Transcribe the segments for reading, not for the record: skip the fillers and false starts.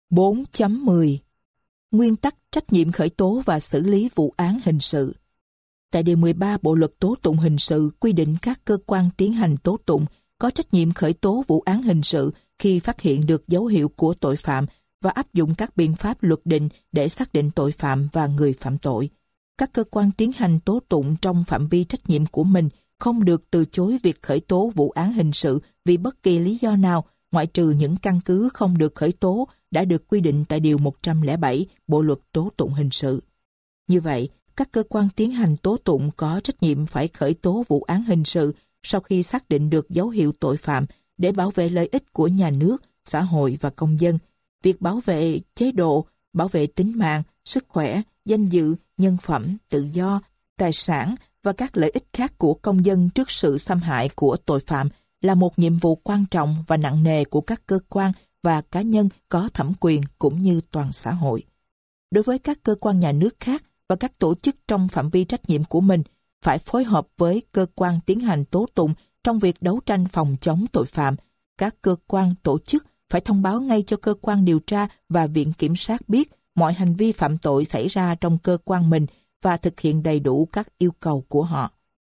4.10 Nguyên tắc trách nhiệm khởi tố và xử lý vụ án hình sự. Tại Điều 13 Bộ Luật Tố tụng hình sự quy định các cơ quan tiến hành tố tụng có trách nhiệm khởi tố vụ án hình sự khi phát hiện được dấu hiệu của tội phạm và áp dụng các biện pháp luật định để xác định tội phạm và người phạm tội. Các cơ quan tiến hành tố tụng trong phạm vi trách nhiệm của mình không được từ chối việc khởi tố vụ án hình sự vì bất kỳ lý do nào, ngoại trừ những căn cứ không được khởi tố đã được quy định tại Điều 107 Bộ Luật Tố tụng hình sự. Như vậy, các cơ quan tiến hành tố tụng có trách nhiệm phải khởi tố vụ án hình sự sau khi xác định được dấu hiệu tội phạm để bảo vệ lợi ích của nhà nước, xã hội và công dân. Việc bảo vệ chế độ, bảo vệ tính mạng, sức khỏe, danh dự, nhân phẩm, tự do, tài sản và các lợi ích khác của công dân trước sự xâm hại của tội phạm là một nhiệm vụ quan trọng và nặng nề của các cơ quan và cá nhân có thẩm quyền cũng như toàn xã hội. Đối với các cơ quan nhà nước khác và các tổ chức trong phạm vi trách nhiệm của mình, phải phối hợp với cơ quan tiến hành tố tụng trong việc đấu tranh phòng chống tội phạm. Các cơ quan tổ chức phải thông báo ngay cho cơ quan điều tra và viện kiểm sát biết mọi hành vi phạm tội xảy ra trong cơ quan mình và thực hiện đầy đủ các yêu cầu của họ.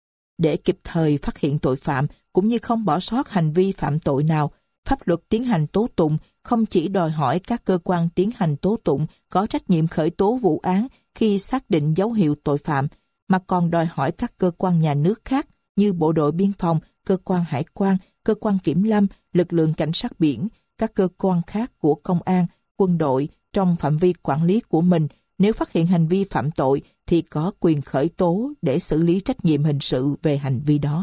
Để kịp thời phát hiện tội phạm cũng như không bỏ sót hành vi phạm tội nào, pháp luật tiến hành tố tụng không chỉ đòi hỏi các cơ quan tiến hành tố tụng có trách nhiệm khởi tố vụ án khi xác định dấu hiệu tội phạm, mà còn đòi hỏi các cơ quan nhà nước khác như Bộ đội Biên phòng, cơ quan hải quan, cơ quan kiểm lâm, lực lượng cảnh sát biển, các cơ quan khác của công an, quân đội trong phạm vi quản lý của mình, nếu phát hiện hành vi phạm tội thì có quyền khởi tố để xử lý trách nhiệm hình sự về hành vi đó.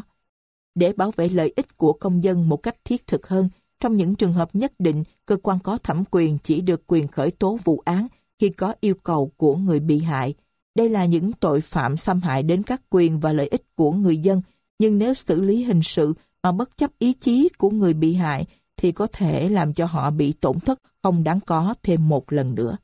Để bảo vệ lợi ích của công dân một cách thiết thực hơn, trong những trường hợp nhất định, cơ quan có thẩm quyền chỉ được quyền khởi tố vụ án khi có yêu cầu của người bị hại. Đây là những tội phạm xâm hại đến các quyền và lợi ích của người dân, nhưng nếu xử lý hình sự mà bất chấp ý chí của người bị hại thì có thể làm cho họ bị tổn thất không đáng có thêm một lần nữa.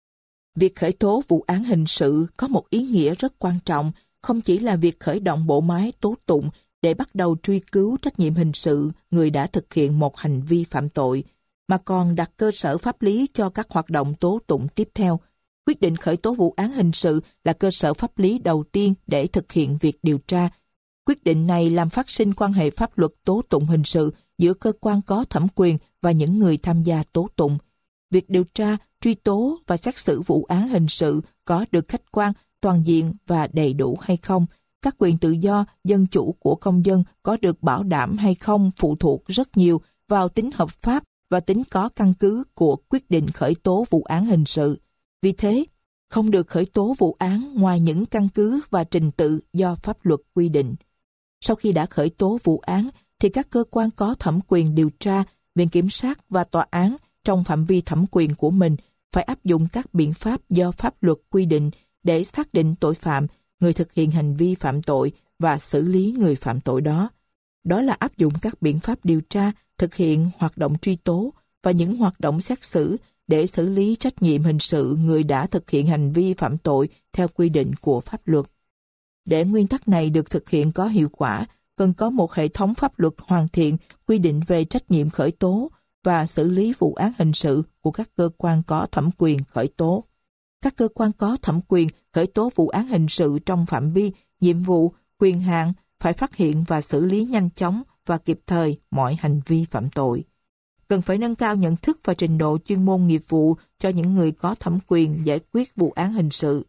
Việc khởi tố vụ án hình sự có một ý nghĩa rất quan trọng, không chỉ là việc khởi động bộ máy tố tụng để bắt đầu truy cứu trách nhiệm hình sự người đã thực hiện một hành vi phạm tội, mà còn đặt cơ sở pháp lý cho các hoạt động tố tụng tiếp theo. Quyết định khởi tố vụ án hình sự là cơ sở pháp lý đầu tiên để thực hiện việc điều tra. Quyết định này làm phát sinh quan hệ pháp luật tố tụng hình sự giữa cơ quan có thẩm quyền và những người tham gia tố tụng. Việc điều tra, truy tố và xét xử vụ án hình sự có được khách quan, toàn diện và đầy đủ hay không, các quyền tự do, dân chủ của công dân có được bảo đảm hay không phụ thuộc rất nhiều vào tính hợp pháp và tính có căn cứ của quyết định khởi tố vụ án hình sự. Vì thế, không được khởi tố vụ án ngoài những căn cứ và trình tự do pháp luật quy định. Sau khi đã khởi tố vụ án, thì các cơ quan có thẩm quyền điều tra, viện kiểm sát và tòa án trong phạm vi thẩm quyền của mình phải áp dụng các biện pháp do pháp luật quy định để xác định tội phạm, người thực hiện hành vi phạm tội và xử lý người phạm tội đó. Đó là áp dụng các biện pháp điều tra, thực hiện hoạt động truy tố và những hoạt động xét xử để xử lý trách nhiệm hình sự người đã thực hiện hành vi phạm tội theo quy định của pháp luật. Để nguyên tắc này được thực hiện có hiệu quả, cần có một hệ thống pháp luật hoàn thiện quy định về trách nhiệm khởi tố và xử lý vụ án hình sự của các cơ quan có thẩm quyền khởi tố. Các cơ quan có thẩm quyền khởi tố vụ án hình sự trong phạm vi, nhiệm vụ, quyền hạn phải phát hiện và xử lý nhanh chóng và kịp thời mọi hành vi phạm tội. Cần phải nâng cao nhận thức và trình độ chuyên môn nghiệp vụ cho những người có thẩm quyền giải quyết vụ án hình sự.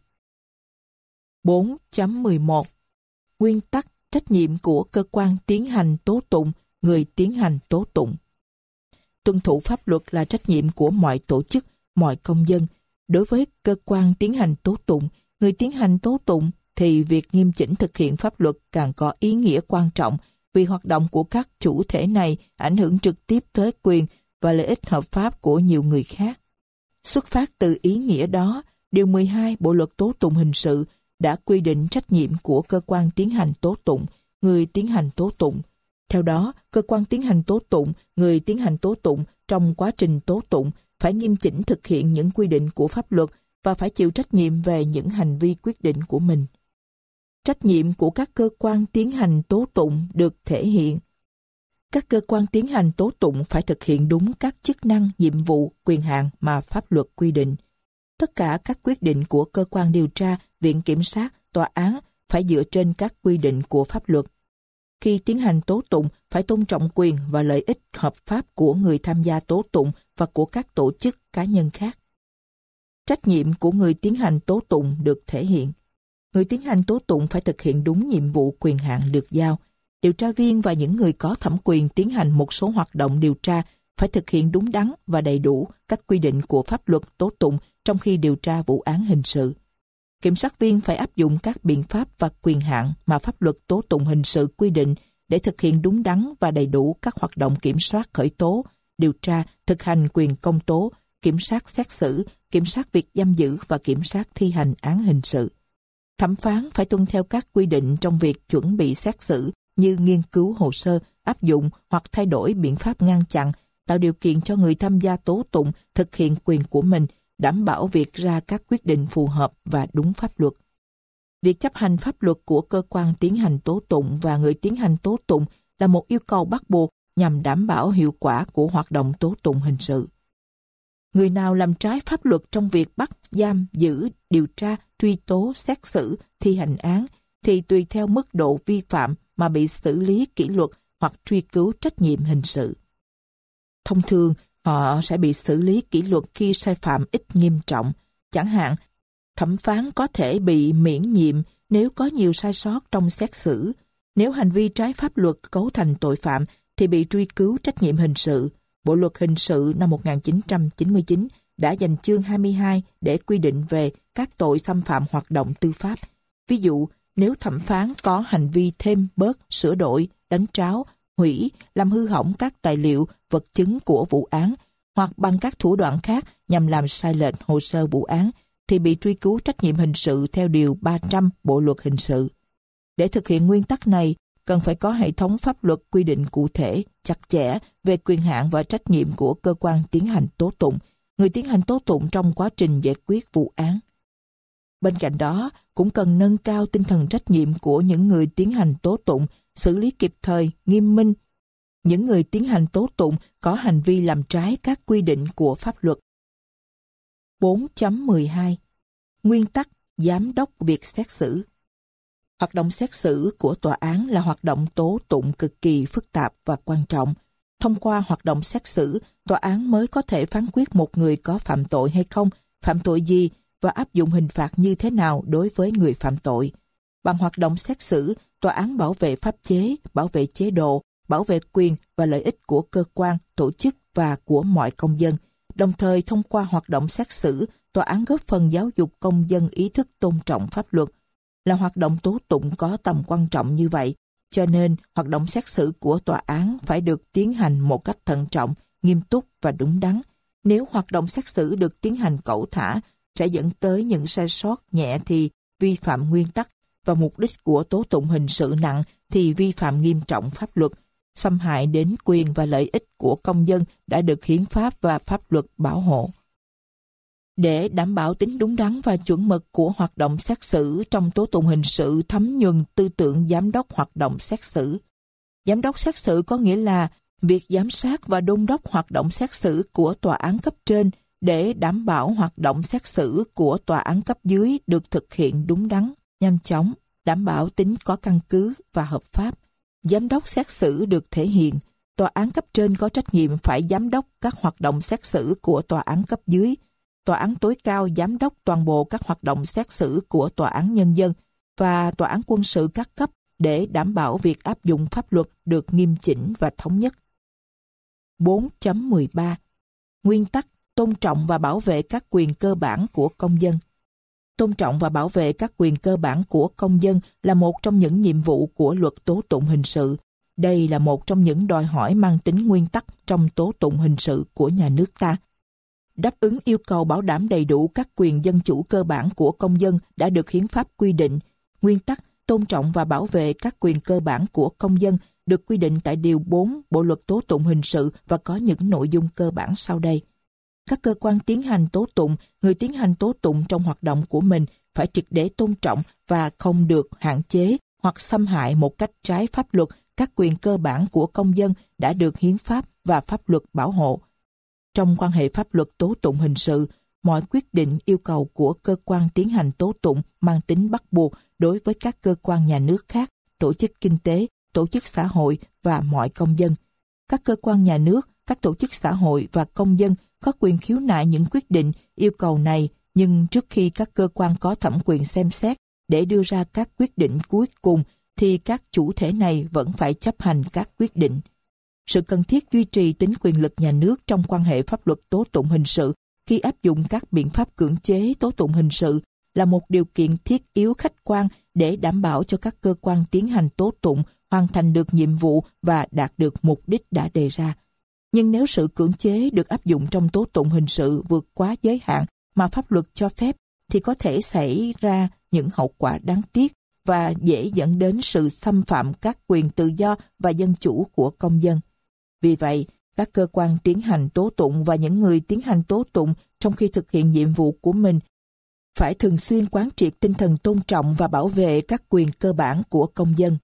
4.11 Nguyên tắc trách nhiệm của cơ quan tiến hành tố tụng, người tiến hành tố tụng. Tuân thủ pháp luật là trách nhiệm của mọi tổ chức, mọi công dân. Đối với cơ quan tiến hành tố tụng, người tiến hành tố tụng thì việc nghiêm chỉnh thực hiện pháp luật càng có ý nghĩa quan trọng vì hoạt động của các chủ thể này ảnh hưởng trực tiếp tới quyền và lợi ích hợp pháp của nhiều người khác. Xuất phát từ ý nghĩa đó, Điều 12 Bộ Luật Tố tụng hình sự đã quy định trách nhiệm của cơ quan tiến hành tố tụng, người tiến hành tố tụng. Theo đó, cơ quan tiến hành tố tụng, người tiến hành tố tụng trong quá trình tố tụng phải nghiêm chỉnh thực hiện những quy định của pháp luật và phải chịu trách nhiệm về những hành vi quyết định của mình. Trách nhiệm của các cơ quan tiến hành tố tụng được thể hiện Các cơ quan tiến hành tố tụng phải thực hiện đúng các chức năng, nhiệm vụ, quyền hạn mà pháp luật quy định. Tất cả các quyết định của cơ quan điều tra, viện kiểm sát, tòa án phải dựa trên các quy định của pháp luật. Khi tiến hành tố tụng, phải tôn trọng quyền và lợi ích hợp pháp của người tham gia tố tụng và của các tổ chức cá nhân khác. Trách nhiệm của người tiến hành tố tụng được thể hiện. Người tiến hành tố tụng phải thực hiện đúng nhiệm vụ quyền hạn được giao. Điều tra viên và những người có thẩm quyền tiến hành một số hoạt động điều tra phải thực hiện đúng đắn và đầy đủ các quy định của pháp luật tố tụng trong khi điều tra vụ án hình sự. Kiểm sát viên phải áp dụng các biện pháp và quyền hạn mà pháp luật tố tụng hình sự quy định để thực hiện đúng đắn và đầy đủ các hoạt động kiểm soát khởi tố, điều tra, thực hành quyền công tố, kiểm soát xét xử, kiểm soát việc giam giữ và kiểm soát thi hành án hình sự. Thẩm phán phải tuân theo các quy định trong việc chuẩn bị xét xử như nghiên cứu hồ sơ, áp dụng hoặc thay đổi biện pháp ngăn chặn, tạo điều kiện cho người tham gia tố tụng thực hiện quyền của mình, đảm bảo việc ra các quyết định phù hợp và đúng pháp luật. Việc chấp hành pháp luật của cơ quan tiến hành tố tụng và người tiến hành tố tụng là một yêu cầu bắt buộc nhằm đảm bảo hiệu quả của hoạt động tố tụng hình sự. Người nào làm trái pháp luật trong việc bắt, giam, giữ, điều tra, truy tố, xét xử, thi hành án thì tùy theo mức độ vi phạm mà bị xử lý kỷ luật hoặc truy cứu trách nhiệm hình sự. Thông thường, họ sẽ bị xử lý kỷ luật khi sai phạm ít nghiêm trọng. Chẳng hạn, thẩm phán có thể bị miễn nhiệm nếu có nhiều sai sót trong xét xử. Nếu hành vi trái pháp luật cấu thành tội phạm thì bị truy cứu trách nhiệm hình sự. Bộ luật hình sự năm 1999 đã dành chương 22 để quy định về các tội xâm phạm hoạt động tư pháp. Ví dụ, nếu thẩm phán có hành vi thêm, bớt, sửa đổi, đánh tráo, hủy, làm hư hỏng các tài liệu, vật chứng của vụ án hoặc bằng các thủ đoạn khác nhằm làm sai lệch hồ sơ vụ án thì bị truy cứu trách nhiệm hình sự theo điều 300 Bộ luật hình sự. Để thực hiện nguyên tắc này, cần phải có hệ thống pháp luật quy định cụ thể, chặt chẽ về quyền hạn và trách nhiệm của cơ quan tiến hành tố tụng, người tiến hành tố tụng trong quá trình giải quyết vụ án. Bên cạnh đó, cũng cần nâng cao tinh thần trách nhiệm của những người tiến hành tố tụng, xử lý kịp thời, nghiêm minh những người tiến hành tố tụng có hành vi làm trái các quy định của pháp luật. 4.12 Nguyên tắc giám đốc việc xét xử. Hoạt động xét xử của tòa án là hoạt động tố tụng cực kỳ phức tạp và quan trọng. Thông qua hoạt động xét xử, tòa án mới có thể phán quyết một người có phạm tội hay không, phạm tội gì và áp dụng hình phạt như thế nào đối với người phạm tội. Bằng hoạt động xét xử, tòa án bảo vệ pháp chế, bảo vệ chế độ, bảo vệ quyền và lợi ích của cơ quan, tổ chức và của mọi công dân. Đồng thời, thông qua hoạt động xét xử, tòa án góp phần giáo dục công dân ý thức tôn trọng pháp luật. Là hoạt động tố tụng có tầm quan trọng như vậy, cho nên hoạt động xét xử của tòa án phải được tiến hành một cách thận trọng, nghiêm túc và đúng đắn. Nếu hoạt động xét xử được tiến hành cẩu thả, sẽ dẫn tới những sai sót nhẹ thì vi phạm nguyên tắc, và mục đích của tố tụng hình sự nặng thì vi phạm nghiêm trọng pháp luật, xâm hại đến quyền và lợi ích của công dân đã được hiến pháp và pháp luật bảo hộ. Để đảm bảo tính đúng đắn và chuẩn mực của hoạt động xét xử trong tố tụng hình sự thấm nhuần tư tưởng giám đốc hoạt động xét xử. Giám đốc xét xử có nghĩa là việc giám sát và đôn đốc hoạt động xét xử của tòa án cấp trên để đảm bảo hoạt động xét xử của tòa án cấp dưới được thực hiện đúng đắn, nhanh chóng, đảm bảo tính có căn cứ và hợp pháp. Giám đốc xét xử được thể hiện, tòa án cấp trên có trách nhiệm phải giám đốc các hoạt động xét xử của tòa án cấp dưới. Tòa án tối cao giám đốc toàn bộ các hoạt động xét xử của tòa án nhân dân và tòa án quân sự các cấp để đảm bảo việc áp dụng pháp luật được nghiêm chỉnh và thống nhất. 4.13 Nguyên tắc tôn trọng và bảo vệ các quyền cơ bản của công dân. Tôn trọng và bảo vệ các quyền cơ bản của công dân là một trong những nhiệm vụ của luật tố tụng hình sự. Đây là một trong những đòi hỏi mang tính nguyên tắc trong tố tụng hình sự của nhà nước ta. Đáp ứng yêu cầu bảo đảm đầy đủ các quyền dân chủ cơ bản của công dân đã được hiến pháp quy định. Nguyên tắc tôn trọng và bảo vệ các quyền cơ bản của công dân được quy định tại Điều 4 Bộ Luật Tố Tụng Hình sự và có những nội dung cơ bản sau đây. Các cơ quan tiến hành tố tụng, người tiến hành tố tụng trong hoạt động của mình phải triệt để tôn trọng và không được hạn chế hoặc xâm hại một cách trái pháp luật các quyền cơ bản của công dân đã được hiến pháp và pháp luật bảo hộ. Trong quan hệ pháp luật tố tụng hình sự, mọi quyết định yêu cầu của cơ quan tiến hành tố tụng mang tính bắt buộc đối với các cơ quan nhà nước khác, tổ chức kinh tế, tổ chức xã hội và mọi công dân. Các cơ quan nhà nước, các tổ chức xã hội và công dân có quyền khiếu nại những quyết định yêu cầu này, nhưng trước khi các cơ quan có thẩm quyền xem xét để đưa ra các quyết định cuối cùng thì các chủ thể này vẫn phải chấp hành các quyết định. Sự cần thiết duy trì tính quyền lực nhà nước trong quan hệ pháp luật tố tụng hình sự khi áp dụng các biện pháp cưỡng chế tố tụng hình sự là một điều kiện thiết yếu khách quan để đảm bảo cho các cơ quan tiến hành tố tụng hoàn thành được nhiệm vụ và đạt được mục đích đã đề ra. Nhưng nếu sự cưỡng chế được áp dụng trong tố tụng hình sự vượt quá giới hạn mà pháp luật cho phép thì có thể xảy ra những hậu quả đáng tiếc và dễ dẫn đến sự xâm phạm các quyền tự do và dân chủ của công dân. Vì vậy, các cơ quan tiến hành tố tụng và những người tiến hành tố tụng trong khi thực hiện nhiệm vụ của mình phải thường xuyên quán triệt tinh thần tôn trọng và bảo vệ các quyền cơ bản của công dân.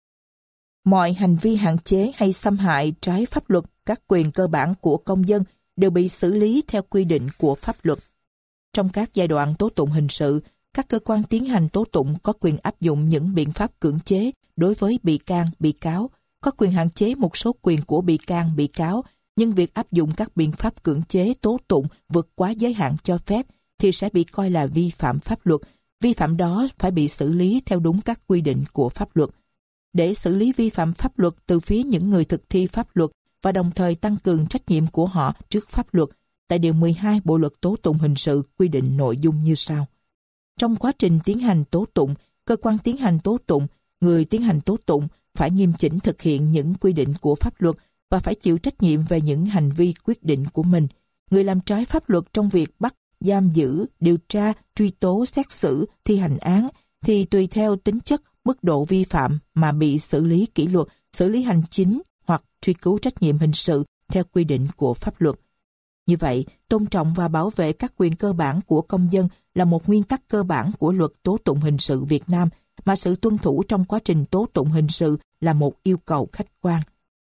Mọi hành vi hạn chế hay xâm hại trái pháp luật các quyền cơ bản của công dân đều bị xử lý theo quy định của pháp luật. Trong các giai đoạn tố tụng hình sự, các cơ quan tiến hành tố tụng có quyền áp dụng những biện pháp cưỡng chế đối với bị can, bị cáo, có quyền hạn chế một số quyền của bị can, bị cáo, nhưng việc áp dụng các biện pháp cưỡng chế tố tụng vượt quá giới hạn cho phép thì sẽ bị coi là vi phạm pháp luật. Vi phạm đó phải bị xử lý theo đúng các quy định của pháp luật. Để xử lý vi phạm pháp luật từ phía những người thực thi pháp luật và đồng thời tăng cường trách nhiệm của họ trước pháp luật, tại Điều 12 Bộ Luật Tố tụng Hình sự quy định nội dung như sau. Trong quá trình tiến hành tố tụng, cơ quan tiến hành tố tụng, người tiến hành tố tụng phải nghiêm chỉnh thực hiện những quy định của pháp luật và phải chịu trách nhiệm về những hành vi quyết định của mình. Người làm trái pháp luật trong việc bắt, giam giữ, điều tra, truy tố, xét xử, thi hành án thì tùy theo tính chất, mức độ vi phạm mà bị xử lý kỷ luật, xử lý hành chính hoặc truy cứu trách nhiệm hình sự theo quy định của pháp luật. Như vậy, tôn trọng và bảo vệ các quyền cơ bản của công dân là một nguyên tắc cơ bản của luật tố tụng hình sự Việt Nam, mà sự tuân thủ trong quá trình tố tụng hình sự là một yêu cầu khách quan.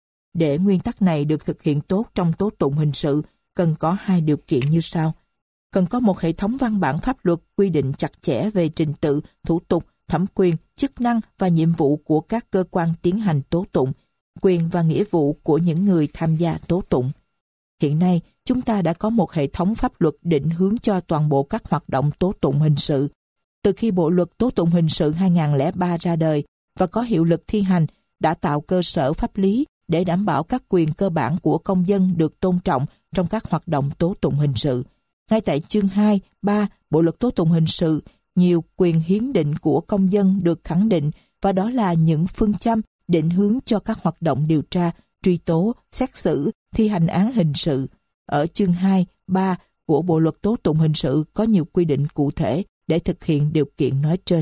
Để nguyên tắc này được thực hiện tốt trong tố tụng hình sự, cần có hai điều kiện như sau. Cần có một hệ thống văn bản pháp luật quy định chặt chẽ về trình tự, thủ tục, thẩm quyền, chức năng và nhiệm vụ của các cơ quan tiến hành tố tụng, quyền và nghĩa vụ của những người tham gia tố tụng. Hiện nay, chúng ta đã có một hệ thống pháp luật định hướng cho toàn bộ các hoạt động tố tụng hình sự. Từ khi Bộ Luật Tố tụng Hình sự 2003 ra đời và có hiệu lực thi hành, đã tạo cơ sở pháp lý để đảm bảo các quyền cơ bản của công dân được tôn trọng trong các hoạt động tố tụng hình sự. Ngay tại chương 2, 3 Bộ Luật Tố tụng Hình sự, nhiều quyền hiến định của công dân được khẳng định, và đó là những phương châm định hướng cho các hoạt động điều tra, truy tố, xét xử, thi hành án hình sự. Ở chương 2, 3 của Bộ Luật Tố tụng Hình sự có nhiều quy định cụ thể để thực hiện điều kiện nói trên.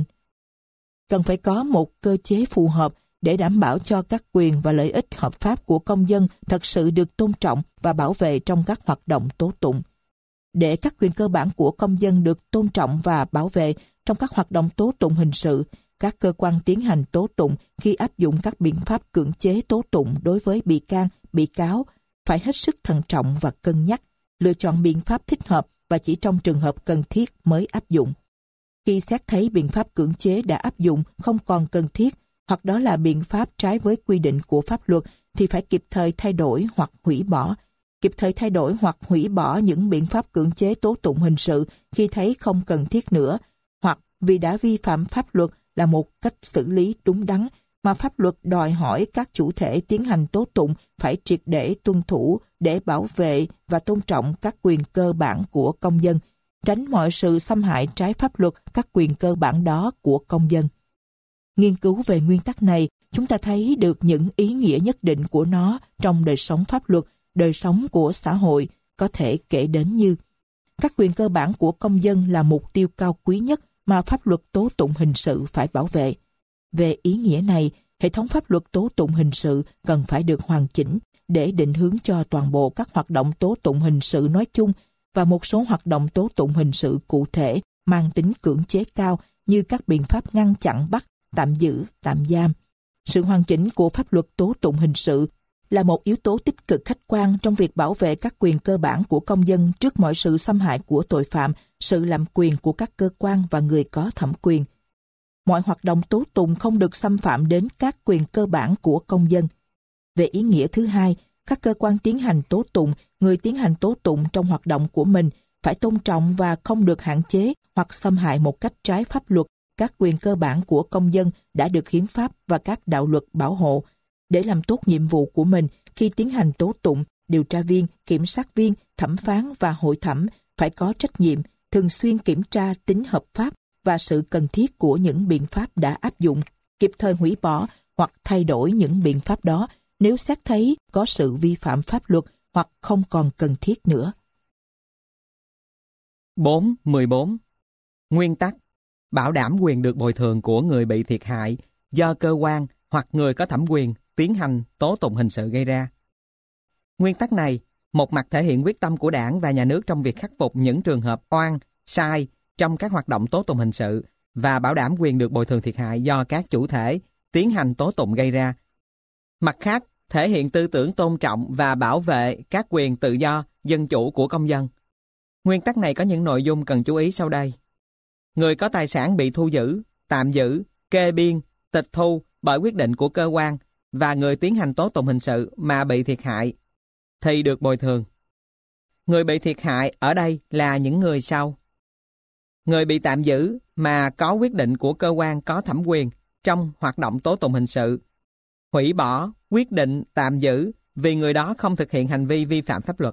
Cần phải có một cơ chế phù hợp để đảm bảo cho các quyền và lợi ích hợp pháp của công dân thật sự được tôn trọng và bảo vệ trong các hoạt động tố tụng. Để các quyền cơ bản của công dân được tôn trọng và bảo vệ trong các hoạt động tố tụng hình sự, các cơ quan tiến hành tố tụng khi áp dụng các biện pháp cưỡng chế tố tụng đối với bị can, bị cáo phải hết sức thận trọng và cân nhắc, lựa chọn biện pháp thích hợp và chỉ trong trường hợp cần thiết mới áp dụng. Khi xét thấy biện pháp cưỡng chế đã áp dụng không còn cần thiết, hoặc đó là biện pháp trái với quy định của pháp luật, thì phải kịp thời thay đổi hoặc hủy bỏ. Kịp thời thay đổi hoặc hủy bỏ những biện pháp cưỡng chế tố tụng hình sự khi thấy không cần thiết nữa, hoặc vì đã vi phạm pháp luật là một cách xử lý đúng đắn mà pháp luật đòi hỏi các chủ thể tiến hành tố tụng phải triệt để tuân thủ để bảo vệ và tôn trọng các quyền cơ bản của công dân, tránh mọi sự xâm hại trái pháp luật các quyền cơ bản đó của công dân. Nghiên cứu về nguyên tắc này, chúng ta thấy được những ý nghĩa nhất định của nó trong đời sống pháp luật, đời sống của xã hội, có thể kể đến như: các quyền cơ bản của công dân là mục tiêu cao quý nhất mà pháp luật tố tụng hình sự phải bảo vệ. Về ý nghĩa này, hệ thống pháp luật tố tụng hình sự cần phải được hoàn chỉnh để định hướng cho toàn bộ các hoạt động tố tụng hình sự nói chung và một số hoạt động tố tụng hình sự cụ thể mang tính cưỡng chế cao như các biện pháp ngăn chặn bắt, tạm giữ, tạm giam. Sự hoàn chỉnh của pháp luật tố tụng hình sự là một yếu tố tích cực khách quan trong việc bảo vệ các quyền cơ bản của công dân trước mọi sự xâm hại của tội phạm, sự làm quyền của các cơ quan và người có thẩm quyền. Mọi hoạt động tố tụng không được xâm phạm đến các quyền cơ bản của công dân. Về ý nghĩa thứ hai, các cơ quan tiến hành tố tụng, người tiến hành tố tụng trong hoạt động của mình phải tôn trọng và không được hạn chế hoặc xâm hại một cách trái pháp luật các quyền cơ bản của công dân đã được hiến pháp và các đạo luật bảo hộ. Để làm tốt nhiệm vụ của mình khi tiến hành tố tụng, điều tra viên, kiểm sát viên, thẩm phán và hội thẩm phải có trách nhiệm thường xuyên kiểm tra tính hợp pháp và sự cần thiết của những biện pháp đã áp dụng, kịp thời hủy bỏ hoặc thay đổi những biện pháp đó nếu xét thấy có sự vi phạm pháp luật hoặc không còn cần thiết nữa. 4.14 Nguyên tắc bảo đảm quyền được bồi thường của người bị thiệt hại do cơ quan hoặc người có thẩm quyền tiến hành tố tụng hình sự gây ra. Nguyên tắc này, một mặt thể hiện quyết tâm của Đảng và Nhà nước trong việc khắc phục những trường hợp oan, sai trong các hoạt động tố tụng hình sự và bảo đảm quyền được bồi thường thiệt hại do các chủ thể tiến hành tố tụng gây ra. Mặt khác, thể hiện tư tưởng tôn trọng và bảo vệ các quyền tự do, dân chủ của công dân. Nguyên tắc này có những nội dung cần chú ý sau đây. Người có tài sản bị thu giữ, tạm giữ, kê biên, tịch thu bởi quyết định của cơ quan và người tiến hành tố tụng hình sự mà bị thiệt hại thì được bồi thường. Người bị thiệt hại ở đây là những người sau. Người bị tạm giữ mà có quyết định của cơ quan có thẩm quyền trong hoạt động tố tụng hình sự, hủy bỏ quyết định tạm giữ vì người đó không thực hiện hành vi vi phạm pháp luật.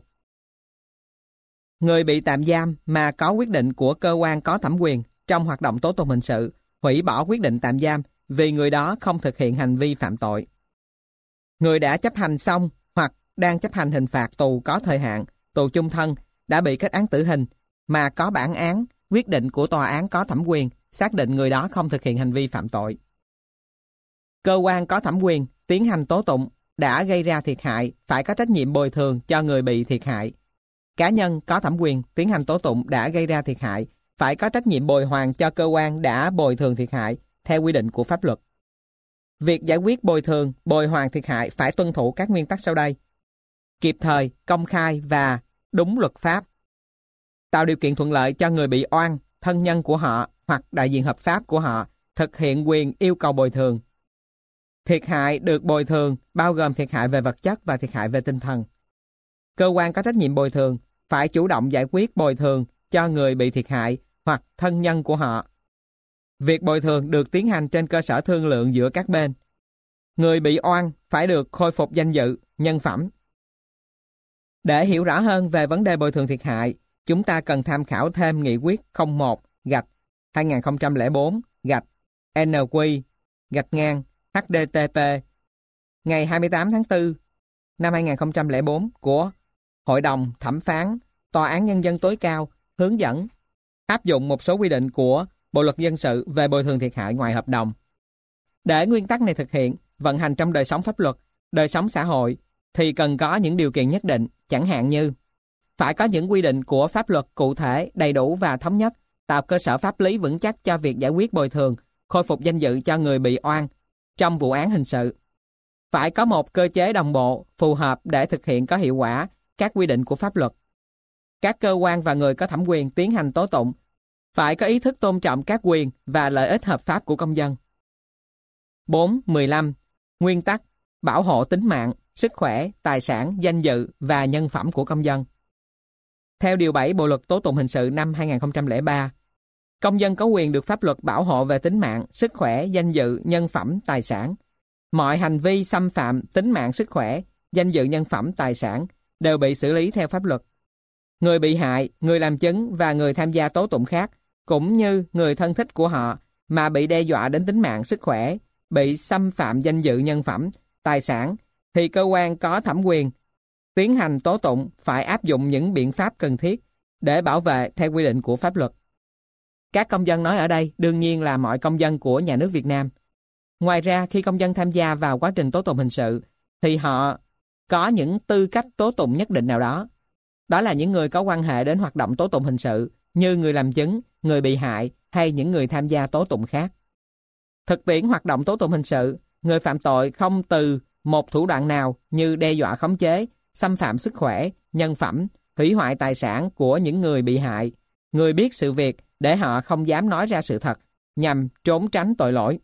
Người bị tạm giam mà có quyết định của cơ quan có thẩm quyền trong hoạt động tố tụng hình sự, hủy bỏ quyết định tạm giam vì người đó không thực hiện hành vi phạm tội. Người đã chấp hành xong hoặc đang chấp hành hình phạt tù có thời hạn, tù chung thân, đã bị kết án tử hình mà có bản án, quyết định của tòa án có thẩm quyền xác định người đó không thực hiện hành vi phạm tội. Cơ quan có thẩm quyền tiến hành tố tụng đã gây ra thiệt hại phải có trách nhiệm bồi thường cho người bị thiệt hại. Cá nhân có thẩm quyền tiến hành tố tụng đã gây ra thiệt hại phải có trách nhiệm bồi hoàn cho cơ quan đã bồi thường thiệt hại theo quy định của pháp luật. Việc giải quyết bồi thường, bồi hoàn thiệt hại phải tuân thủ các nguyên tắc sau đây: kịp thời, công khai và đúng luật pháp. Tạo điều kiện thuận lợi cho người bị oan, thân nhân của họ hoặc đại diện hợp pháp của họ thực hiện quyền yêu cầu bồi thường. Thiệt hại được bồi thường bao gồm thiệt hại về vật chất và thiệt hại về tinh thần. Cơ quan có trách nhiệm bồi thường phải chủ động giải quyết bồi thường cho người bị thiệt hại hoặc thân nhân của họ. Việc bồi thường được tiến hành trên cơ sở thương lượng giữa các bên. Người bị oan phải được khôi phục danh dự, nhân phẩm. Để hiểu rõ hơn về vấn đề bồi thường thiệt hại, chúng ta cần tham khảo thêm Nghị quyết 01/2004-NQ-HDTP ngày 28 tháng 4 năm 2004 của Hội đồng Thẩm phán Tòa án Nhân dân tối cao hướng dẫn áp dụng một số quy định của Bộ luật dân sự về bồi thường thiệt hại ngoài hợp đồng. Để nguyên tắc này thực hiện, vận hành trong đời sống pháp luật, đời sống xã hội thì cần có những điều kiện nhất định, chẳng hạn như phải có những quy định của pháp luật cụ thể, đầy đủ và thống nhất, tạo cơ sở pháp lý vững chắc cho việc giải quyết bồi thường, khôi phục danh dự cho người bị oan trong vụ án hình sự. Phải có một cơ chế đồng bộ, phù hợp để thực hiện có hiệu quả các quy định của pháp luật. Các cơ quan và người có thẩm quyền tiến hành tố tụng phải có ý thức tôn trọng các quyền và lợi ích hợp pháp của công dân. 4.15 Nguyên tắc bảo hộ tính mạng, sức khỏe, tài sản, danh dự và nhân phẩm của công dân. Theo Điều 7 Bộ luật tố tụng hình sự năm 2003, công dân có quyền được pháp luật bảo hộ về tính mạng, sức khỏe, danh dự, nhân phẩm, tài sản. Mọi hành vi xâm phạm tính mạng, sức khỏe, danh dự, nhân phẩm, tài sản đều bị xử lý theo pháp luật. Người bị hại, người làm chứng và người tham gia tố tụng khác, cũng như người thân thích của họ mà bị đe dọa đến tính mạng, sức khỏe, bị xâm phạm danh dự, nhân phẩm, tài sản, thì cơ quan có thẩm quyền tiến hành tố tụng phải áp dụng những biện pháp cần thiết để bảo vệ theo quy định của pháp luật. Các công dân nói ở đây đương nhiên là mọi công dân của nhà nước Việt Nam. Ngoài ra, khi công dân tham gia vào quá trình tố tụng hình sự, thì họ có những tư cách tố tụng nhất định nào đó. Đó là những người có quan hệ đến hoạt động tố tụng hình sự, như người làm chứng, người bị hại hay những người tham gia tố tụng khác. Thực tiễn hoạt động tố tụng hình sự người phạm tội không từ một thủ đoạn nào như đe dọa khống chế, xâm phạm sức khỏe, nhân phẩm, hủy hoại tài sản của những người bị hại, người biết sự việc để họ không dám nói ra sự thật, nhằm trốn tránh tội lỗi.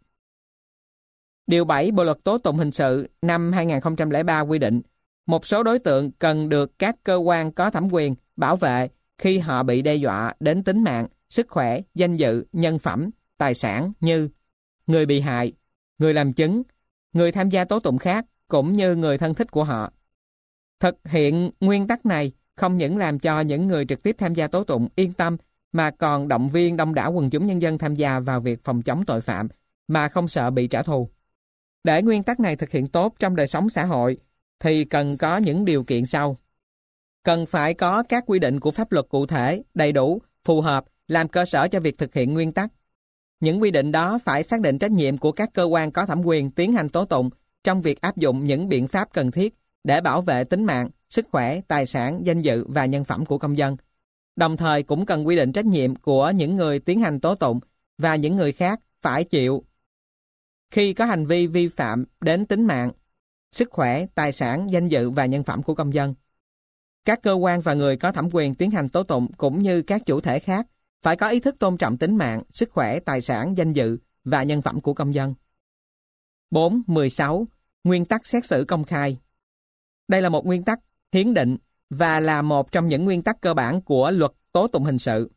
Điều 7 Bộ luật tố tụng hình sự năm 2003 quy định, một số đối tượng cần được các cơ quan có thẩm quyền bảo vệ khi họ bị đe dọa đến tính mạng, sức khỏe, danh dự, nhân phẩm, tài sản như người bị hại, người làm chứng, người tham gia tố tụng khác, cũng như người thân thích của họ. Thực hiện nguyên tắc này không những làm cho những người trực tiếp tham gia tố tụng yên tâm, mà còn động viên đông đảo quần chúng nhân dân tham gia vào việc phòng chống tội phạm mà không sợ bị trả thù. Để nguyên tắc này thực hiện tốt trong đời sống xã hội thì cần có những điều kiện sau. Cần phải có các quy định của pháp luật cụ thể, đầy đủ, phù hợp, làm cơ sở cho việc thực hiện nguyên tắc. Những quy định đó phải xác định trách nhiệm của các cơ quan có thẩm quyền tiến hành tố tụng trong việc áp dụng những biện pháp cần thiết để bảo vệ tính mạng, sức khỏe, tài sản, danh dự và nhân phẩm của công dân. Đồng thời cũng cần quy định trách nhiệm của những người tiến hành tố tụng và những người khác phải chịu khi có hành vi vi phạm đến tính mạng, sức khỏe, tài sản, danh dự và nhân phẩm của công dân. Các cơ quan và người có thẩm quyền tiến hành tố tụng cũng như các chủ thể khác phải có ý thức tôn trọng tính mạng, sức khỏe, tài sản, danh dự và nhân phẩm của công dân. 4.16. Nguyên tắc xét xử công khai. Đây là một nguyên tắc hiến định và là một trong những nguyên tắc cơ bản của luật tố tụng hình sự.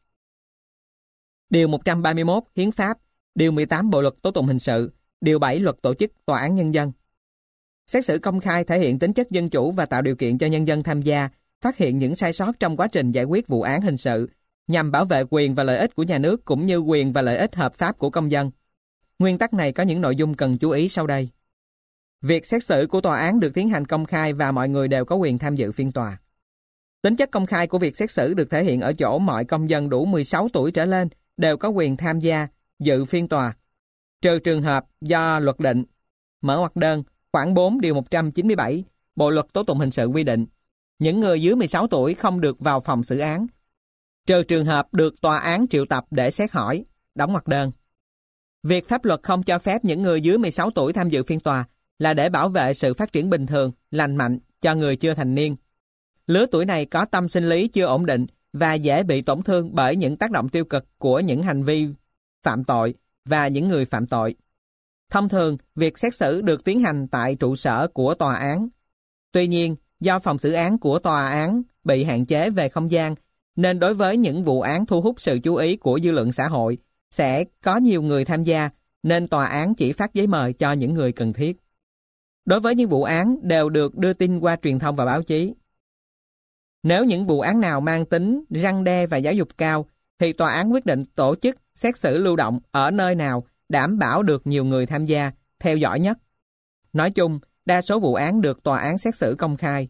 Điều 131 Hiến pháp, Điều 18 Bộ luật tố tụng hình sự, Điều 7 Luật tổ chức tòa án nhân dân. Xét xử công khai thể hiện tính chất dân chủ và tạo điều kiện cho nhân dân tham gia, phát hiện những sai sót trong quá trình giải quyết vụ án hình sự, nhằm bảo vệ quyền và lợi ích của nhà nước cũng như quyền và lợi ích hợp pháp của công dân. Nguyên tắc này có những nội dung cần chú ý sau đây. Việc xét xử của tòa án được tiến hành công khai và mọi người đều có quyền tham dự phiên tòa. Tính chất công khai của việc xét xử được thể hiện ở chỗ mọi công dân đủ 16 tuổi trở lên đều có quyền tham gia, dự phiên tòa, trừ trường hợp do luật định. Mở ngoặc đơn, khoản 4 điều 197, Bộ luật tố tụng hình sự quy định, những người dưới 16 tuổi không được vào phòng xử án, trừ trường hợp được tòa án triệu tập để xét hỏi, đóng ngoặc đơn. Việc pháp luật không cho phép những người dưới 16 tuổi tham dự phiên tòa là để bảo vệ sự phát triển bình thường, lành mạnh cho người chưa thành niên. Lứa tuổi này có tâm sinh lý chưa ổn định và dễ bị tổn thương bởi những tác động tiêu cực của những hành vi phạm tội và những người phạm tội. Thông thường, việc xét xử được tiến hành tại trụ sở của tòa án. Tuy nhiên, do phòng xử án của tòa án bị hạn chế về không gian, nên đối với những vụ án thu hút sự chú ý của dư luận xã hội, sẽ có nhiều người tham gia, nên tòa án chỉ phát giấy mời cho những người cần thiết. Đối với những vụ án đều được đưa tin qua truyền thông và báo chí. Nếu những vụ án nào mang tính răn đe và giáo dục cao, thì tòa án quyết định tổ chức xét xử lưu động ở nơi nào đảm bảo được nhiều người tham gia, theo dõi nhất. Nói chung, đa số vụ án được tòa án xét xử công khai.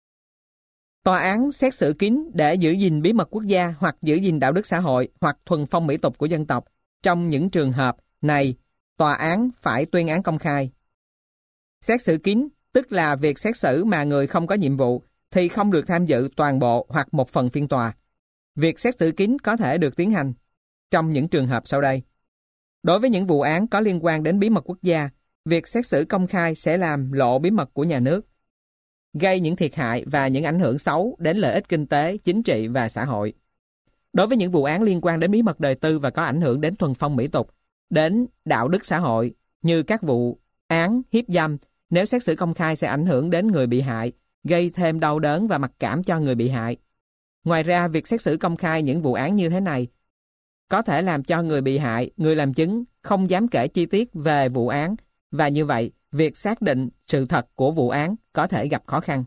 Tòa án xét xử kín để giữ gìn bí mật quốc gia hoặc giữ gìn đạo đức xã hội hoặc thuần phong mỹ tục của dân tộc. Trong những trường hợp này, tòa án phải tuyên án công khai. Xét xử kín, tức là việc xét xử mà người không có nhiệm vụ thì không được tham dự toàn bộ hoặc một phần phiên tòa. Việc xét xử kín có thể được tiến hành trong những trường hợp sau đây. Đối với những vụ án có liên quan đến bí mật quốc gia, việc xét xử công khai sẽ làm lộ bí mật của nhà nước, gây những thiệt hại và những ảnh hưởng xấu đến lợi ích kinh tế, chính trị và xã hội. Đối với những vụ án liên quan đến bí mật đời tư và có ảnh hưởng đến thuần phong mỹ tục, đến đạo đức xã hội, như các vụ án hiếp dâm, nếu xét xử công khai sẽ ảnh hưởng đến người bị hại, gây thêm đau đớn và mặc cảm cho người bị hại. Ngoài ra, việc xét xử công khai những vụ án như thế này có thể làm cho người bị hại, người làm chứng không dám kể chi tiết về vụ án, và như vậy, việc xác định sự thật của vụ án có thể gặp khó khăn.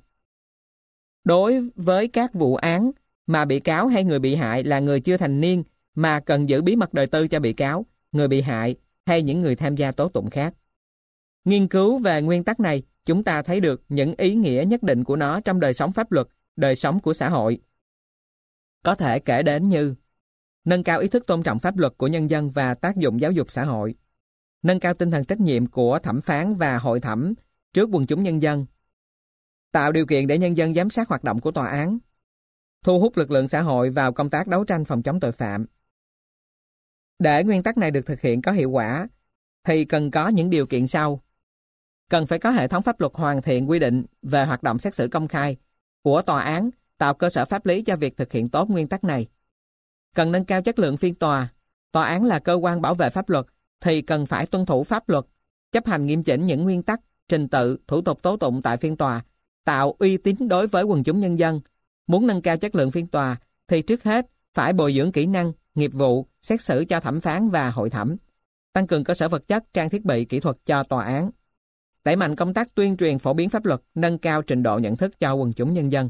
Đối với các vụ án mà bị cáo hay người bị hại là người chưa thành niên mà cần giữ bí mật đời tư cho bị cáo, người bị hại hay những người tham gia tố tụng khác. Nghiên cứu về nguyên tắc này, chúng ta thấy được những ý nghĩa nhất định của nó trong đời sống pháp luật, đời sống của xã hội. Có thể kể đến như nâng cao ý thức tôn trọng pháp luật của nhân dân và tác dụng giáo dục xã hội, nâng cao tinh thần trách nhiệm của thẩm phán và hội thẩm trước quần chúng nhân dân, tạo điều kiện để nhân dân giám sát hoạt động của tòa án, thu hút lực lượng xã hội vào công tác đấu tranh phòng chống tội phạm. Để nguyên tắc này được thực hiện có hiệu quả, thì cần có những điều kiện sau. cần phải có hệ thống pháp luật hoàn thiện quy định về hoạt động xét xử công khai của tòa án, tạo cơ sở pháp lý cho việc thực hiện tốt nguyên tắc này. Cần nâng cao chất lượng phiên tòa. Tòa án là cơ quan bảo vệ pháp luật thì cần phải tuân thủ pháp luật, chấp hành nghiêm chỉnh những nguyên tắc, trình tự, thủ tục tố tụng tại phiên tòa, tạo uy tín đối với quần chúng nhân dân. Muốn nâng cao chất lượng phiên tòa thì trước hết phải bồi dưỡng kỹ năng, nghiệp vụ, xét xử cho thẩm phán và hội thẩm, tăng cường cơ sở vật chất, trang thiết bị, kỹ thuật cho tòa án, đẩy mạnh công tác tuyên truyền phổ biến pháp luật, nâng cao trình độ nhận thức cho quần chúng nhân dân.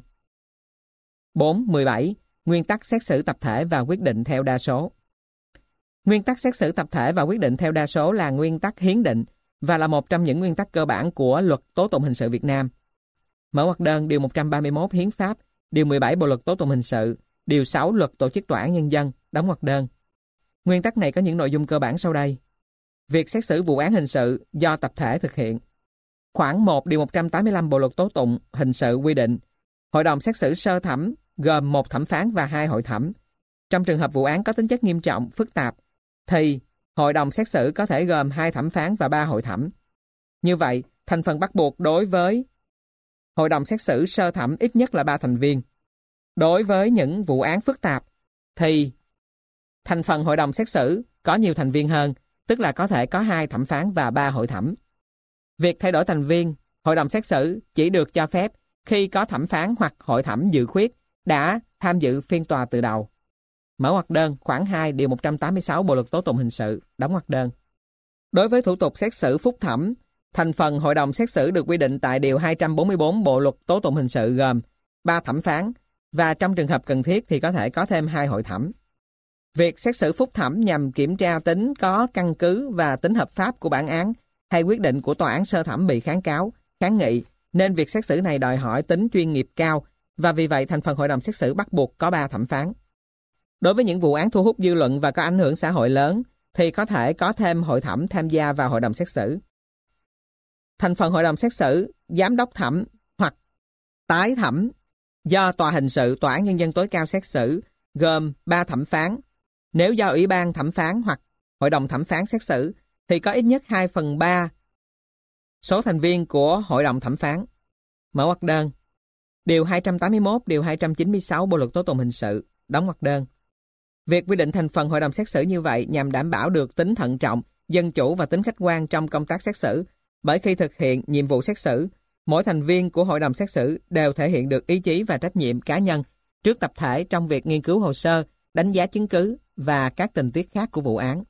4.17. Nguyên tắc xét xử tập thể và quyết định theo đa số. Nguyên tắc xét xử tập thể và quyết định theo đa số là nguyên tắc hiến định và là một trong những nguyên tắc cơ bản của Luật Tố tụng hình sự Việt Nam. Mở ngoặc đơn điều 131 Hiến pháp, điều 17 Bộ luật Tố tụng hình sự, điều 6 Luật Tổ chức Tòa án Nhân dân, đóng ngoặc đơn. Nguyên tắc này có những nội dung cơ bản sau đây. Việc xét xử vụ án hình sự do tập thể thực hiện. Khoản 1 điều 185 Bộ luật Tố tụng hình sự quy định, hội đồng xét xử sơ thẩm gồm 1 thẩm phán và 2 hội thẩm. Trong trường hợp vụ án có tính chất nghiêm trọng, phức tạp, thì hội đồng xét xử có thể gồm 2 thẩm phán và 3 hội thẩm. Như vậy, thành phần bắt buộc đối với hội đồng xét xử sơ thẩm ít nhất là 3 thành viên. Đối với những vụ án phức tạp, thì thành phần hội đồng xét xử có nhiều thành viên hơn, tức là có thể có 2 thẩm phán và 3 hội thẩm. Việc thay đổi thành viên, hội đồng xét xử chỉ được cho phép khi có thẩm phán hoặc hội thẩm dự khuyết đã tham dự phiên tòa từ đầu. Mở ngoặc đơn khoản 2 điều 186 Bộ luật Tố tụng hình sự, đóng ngoặc đơn. Đối với thủ tục xét xử phúc thẩm, thành phần hội đồng xét xử được quy định tại điều 244 Bộ luật Tố tụng hình sự gồm 3 thẩm phán và trong trường hợp cần thiết thì có thể có thêm 2 hội thẩm. Việc xét xử phúc thẩm nhằm kiểm tra tính có căn cứ và tính hợp pháp của bản án hay quyết định của tòa án sơ thẩm bị kháng cáo, kháng nghị, nên việc xét xử này đòi hỏi tính chuyên nghiệp cao và vì vậy thành phần hội đồng xét xử bắt buộc có 3 thẩm phán. Đối với những vụ án thu hút dư luận và có ảnh hưởng xã hội lớn thì có thể có thêm hội thẩm tham gia vào hội đồng xét xử. Thành phần hội đồng xét xử, giám đốc thẩm hoặc tái thẩm do tòa hình sự, tòa án nhân dân tối cao xét xử gồm 3 thẩm phán. Nếu do ủy ban thẩm phán hoặc hội đồng thẩm phán xét xử thì có ít nhất 2/3 số thành viên của hội đồng thẩm phán. Mở ngoặc đơn. Điều 281, điều 296 Bộ luật Tố tụng hình sự, đóng ngoặc đơn. Việc quy định thành phần hội đồng xét xử như vậy nhằm đảm bảo được tính thận trọng, dân chủ và tính khách quan trong công tác xét xử, bởi khi thực hiện nhiệm vụ xét xử, mỗi thành viên của hội đồng xét xử đều thể hiện được ý chí và trách nhiệm cá nhân trước tập thể trong việc nghiên cứu hồ sơ, đánh giá chứng cứ và các tình tiết khác của vụ án.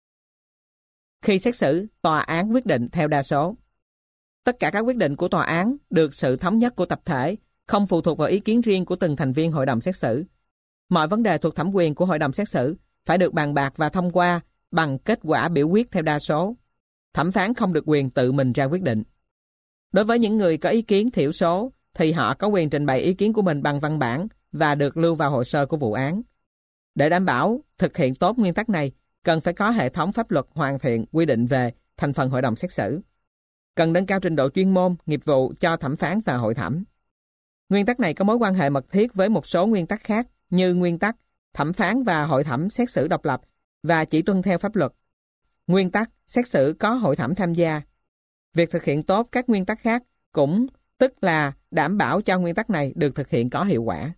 Khi xét xử, tòa án quyết định theo đa số. Tất cả các quyết định của tòa án được sự thống nhất của tập thể, không phụ thuộc vào ý kiến riêng của từng thành viên hội đồng xét xử. Mọi vấn đề thuộc thẩm quyền của hội đồng xét xử phải được bàn bạc và thông qua bằng kết quả biểu quyết theo đa số. Thẩm phán không được quyền tự mình ra quyết định. Đối với những người có ý kiến thiểu số thì họ có quyền trình bày ý kiến của mình bằng văn bản và được lưu vào hồ sơ của vụ án. Để đảm bảo thực hiện tốt nguyên tắc này, cần phải có hệ thống pháp luật hoàn thiện quy định về thành phần hội đồng xét xử. Cần nâng cao trình độ chuyên môn, nghiệp vụ cho thẩm phán và hội thẩm. Nguyên tắc này có mối quan hệ mật thiết với một số nguyên tắc khác như nguyên tắc thẩm phán và hội thẩm xét xử độc lập và chỉ tuân theo pháp luật. Nguyên tắc xét xử có hội thẩm tham gia. Việc thực hiện tốt các nguyên tắc khác cũng tức là đảm bảo cho nguyên tắc này được thực hiện có hiệu quả.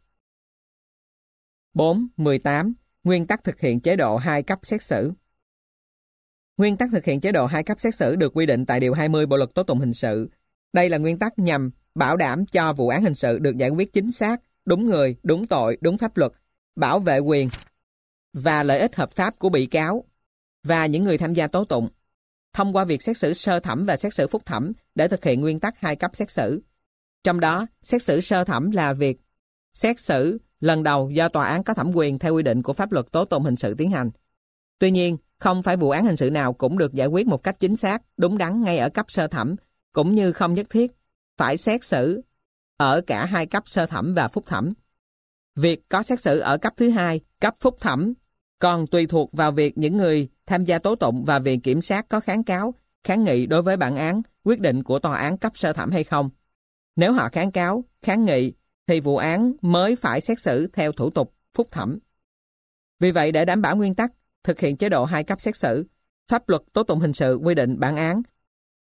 4.18. Nguyên tắc thực hiện chế độ 2 cấp xét xử. Nguyên tắc thực hiện chế độ 2 cấp xét xử được quy định tại điều 20 Bộ luật Tố tụng hình sự. Đây là nguyên tắc nhằm bảo đảm cho vụ án hình sự được giải quyết chính xác, đúng người, đúng tội, đúng pháp luật, bảo vệ quyền và lợi ích hợp pháp của bị cáo và những người tham gia tố tụng, thông qua việc xét xử sơ thẩm và xét xử phúc thẩm để thực hiện nguyên tắc 2 cấp xét xử. Trong đó, xét xử sơ thẩm là việc xét xử lần đầu do tòa án có thẩm quyền theo quy định của pháp luật tố tụng hình sự tiến hành. Tuy nhiên, không phải vụ án hình sự nào cũng được giải quyết một cách chính xác, đúng đắn ngay ở cấp sơ thẩm, cũng như không nhất thiết phải xét xử ở cả 2 cấp sơ thẩm và phúc thẩm. Việc có xét xử ở cấp thứ 2, cấp phúc thẩm, còn tùy thuộc vào việc những người tham gia tố tụng và viện kiểm sát có kháng cáo, kháng nghị đối với bản án, quyết định của tòa án cấp sơ thẩm hay không. Nếu họ kháng cáo, kháng nghị, thì vụ án mới phải xét xử theo thủ tục phúc thẩm. Vì vậy, để đảm bảo nguyên tắc thực hiện chế độ 2 cấp xét xử, pháp luật tố tụng hình sự quy định bản án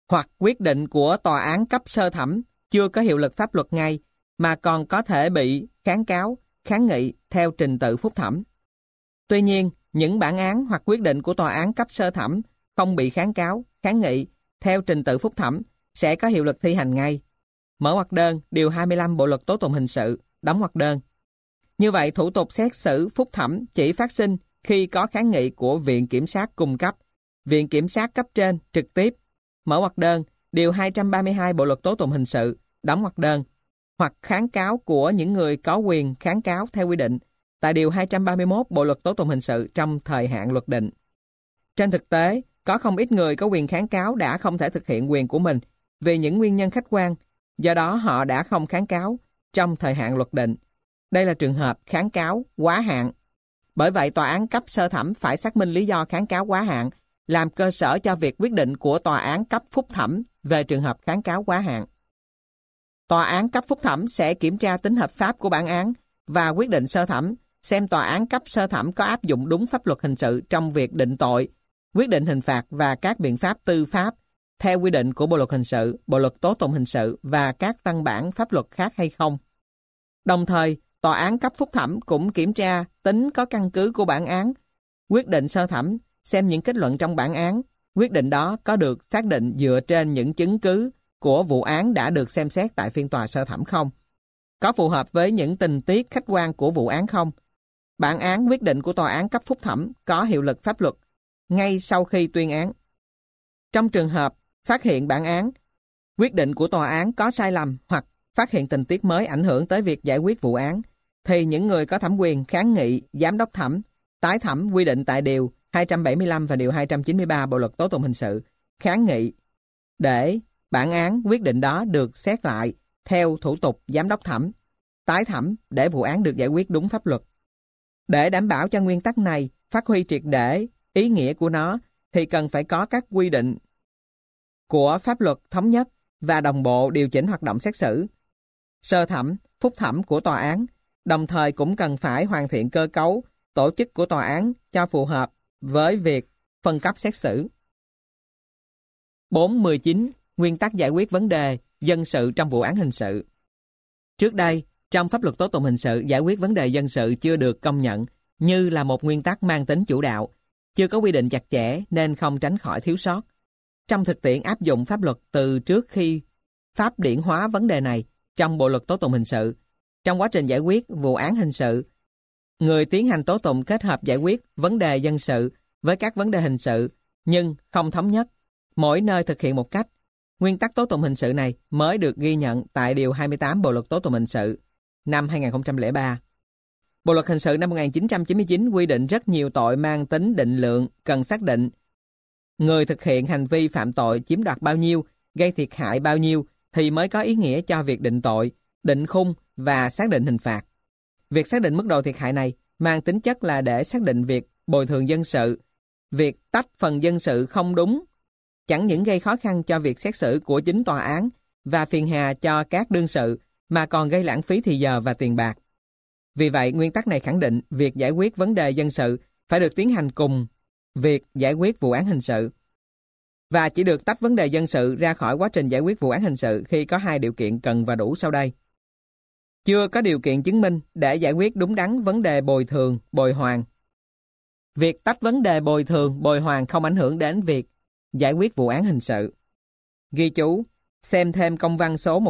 hoặc quyết định của tòa án cấp sơ thẩm chưa có hiệu lực pháp luật ngay mà còn có thể bị kháng cáo, kháng nghị theo trình tự phúc thẩm. Tuy nhiên, những bản án hoặc quyết định của tòa án cấp sơ thẩm không bị kháng cáo, kháng nghị theo trình tự phúc thẩm sẽ có hiệu lực thi hành ngay. Mở ngoặc đơn, điều 25 Bộ luật tố tụng hình sự, đóng ngoặc đơn. Như vậy, thủ tục xét xử phúc thẩm chỉ phát sinh khi có kháng nghị của Viện Kiểm sát cung cấp, Viện Kiểm sát cấp trên trực tiếp. Mở ngoặc đơn, điều 232 Bộ luật tố tụng hình sự, đóng ngoặc đơn, hoặc kháng cáo của những người có quyền kháng cáo theo quy định tại điều 231 Bộ luật tố tụng hình sự trong thời hạn luật định. Trên thực tế, có không ít người có quyền kháng cáo đã không thể thực hiện quyền của mình vì những nguyên nhân khách quan, do đó họ đã không kháng cáo trong thời hạn luật định. Đây là trường hợp kháng cáo quá hạn. Bởi vậy, tòa án cấp sơ thẩm phải xác minh lý do kháng cáo quá hạn, làm cơ sở cho việc quyết định của tòa án cấp phúc thẩm về trường hợp kháng cáo quá hạn. Tòa án cấp phúc thẩm sẽ kiểm tra tính hợp pháp của bản án và quyết định sơ thẩm, xem tòa án cấp sơ thẩm có áp dụng đúng pháp luật hình sự trong việc định tội, quyết định hình phạt và các biện pháp tư pháp theo quy định của Bộ luật hình sự, Bộ luật tố tụng hình sự và các văn bản pháp luật khác hay không. Đồng thời, tòa án cấp phúc thẩm cũng kiểm tra tính có căn cứ của bản án, quyết định sơ thẩm, xem những kết luận trong bản án, quyết định đó có được xác định dựa trên những chứng cứ của vụ án đã được xem xét tại phiên tòa sơ thẩm không, có phù hợp với những tình tiết khách quan của vụ án không. Bản án quyết định của tòa án cấp phúc thẩm có hiệu lực pháp luật ngay sau khi tuyên án. Trong trường hợp phát hiện bản án, quyết định của tòa án có sai lầm hoặc phát hiện tình tiết mới ảnh hưởng tới việc giải quyết vụ án, thì những người có thẩm quyền kháng nghị giám đốc thẩm, tái thẩm quy định tại điều 275 và điều 293 Bộ luật tố tụng hình sự, kháng nghị để bản án quyết định đó được xét lại theo thủ tục giám đốc thẩm, tái thẩm để vụ án được giải quyết đúng pháp luật. Để đảm bảo cho nguyên tắc này phát huy triệt để ý nghĩa của nó thì cần phải có các quy định của pháp luật thống nhất và đồng bộ điều chỉnh hoạt động xét xử, sơ thẩm, phúc thẩm của tòa án, đồng thời cũng cần phải hoàn thiện cơ cấu, tổ chức của tòa án cho phù hợp với việc phân cấp xét xử. 4.19. Nguyên tắc giải quyết vấn đề dân sự trong vụ án hình sự. Trước đây, trong pháp luật tố tụng hình sự, giải quyết vấn đề dân sự chưa được công nhận như là một nguyên tắc mang tính chủ đạo, chưa có quy định chặt chẽ nên không tránh khỏi thiếu sót. Trong thực tiễn áp dụng pháp luật từ trước khi pháp điển hóa vấn đề này trong Bộ luật tố tụng hình sự, trong quá trình giải quyết vụ án hình sự, người tiến hành tố tụng kết hợp giải quyết vấn đề dân sự với các vấn đề hình sự nhưng không thống nhất, mỗi nơi thực hiện một cách. Nguyên tắc tố tụng hình sự này mới được ghi nhận tại điều 28 Bộ luật tố tụng hình sự năm 2003. Bộ luật hình sự năm 1999 quy định rất nhiều tội mang tính định lượng cần xác định người thực hiện hành vi phạm tội chiếm đoạt bao nhiêu, gây thiệt hại bao nhiêu thì mới có ý nghĩa cho việc định tội, định khung và xác định hình phạt. Việc xác định mức độ thiệt hại này mang tính chất là để xác định việc bồi thường dân sự. Việc tách phần dân sự không đúng chẳng những gây khó khăn cho việc xét xử của chính tòa án và phiền hà cho các đương sự mà còn gây lãng phí thì giờ và tiền bạc. Vì vậy, nguyên tắc này khẳng định việc giải quyết vấn đề dân sự phải được tiến hành cùng việc giải quyết vụ án hình sự và chỉ được tách vấn đề dân sự ra khỏi quá trình giải quyết vụ án hình sự khi có hai điều kiện cần và đủ sau đây. Chưa có điều kiện chứng minh để giải quyết đúng đắn vấn đề bồi thường, bồi hoàn. Việc tách vấn đề bồi thường, bồi hoàn không ảnh hưởng đến việc giải quyết vụ án hình sự. Ghi chú, xem thêm công văn số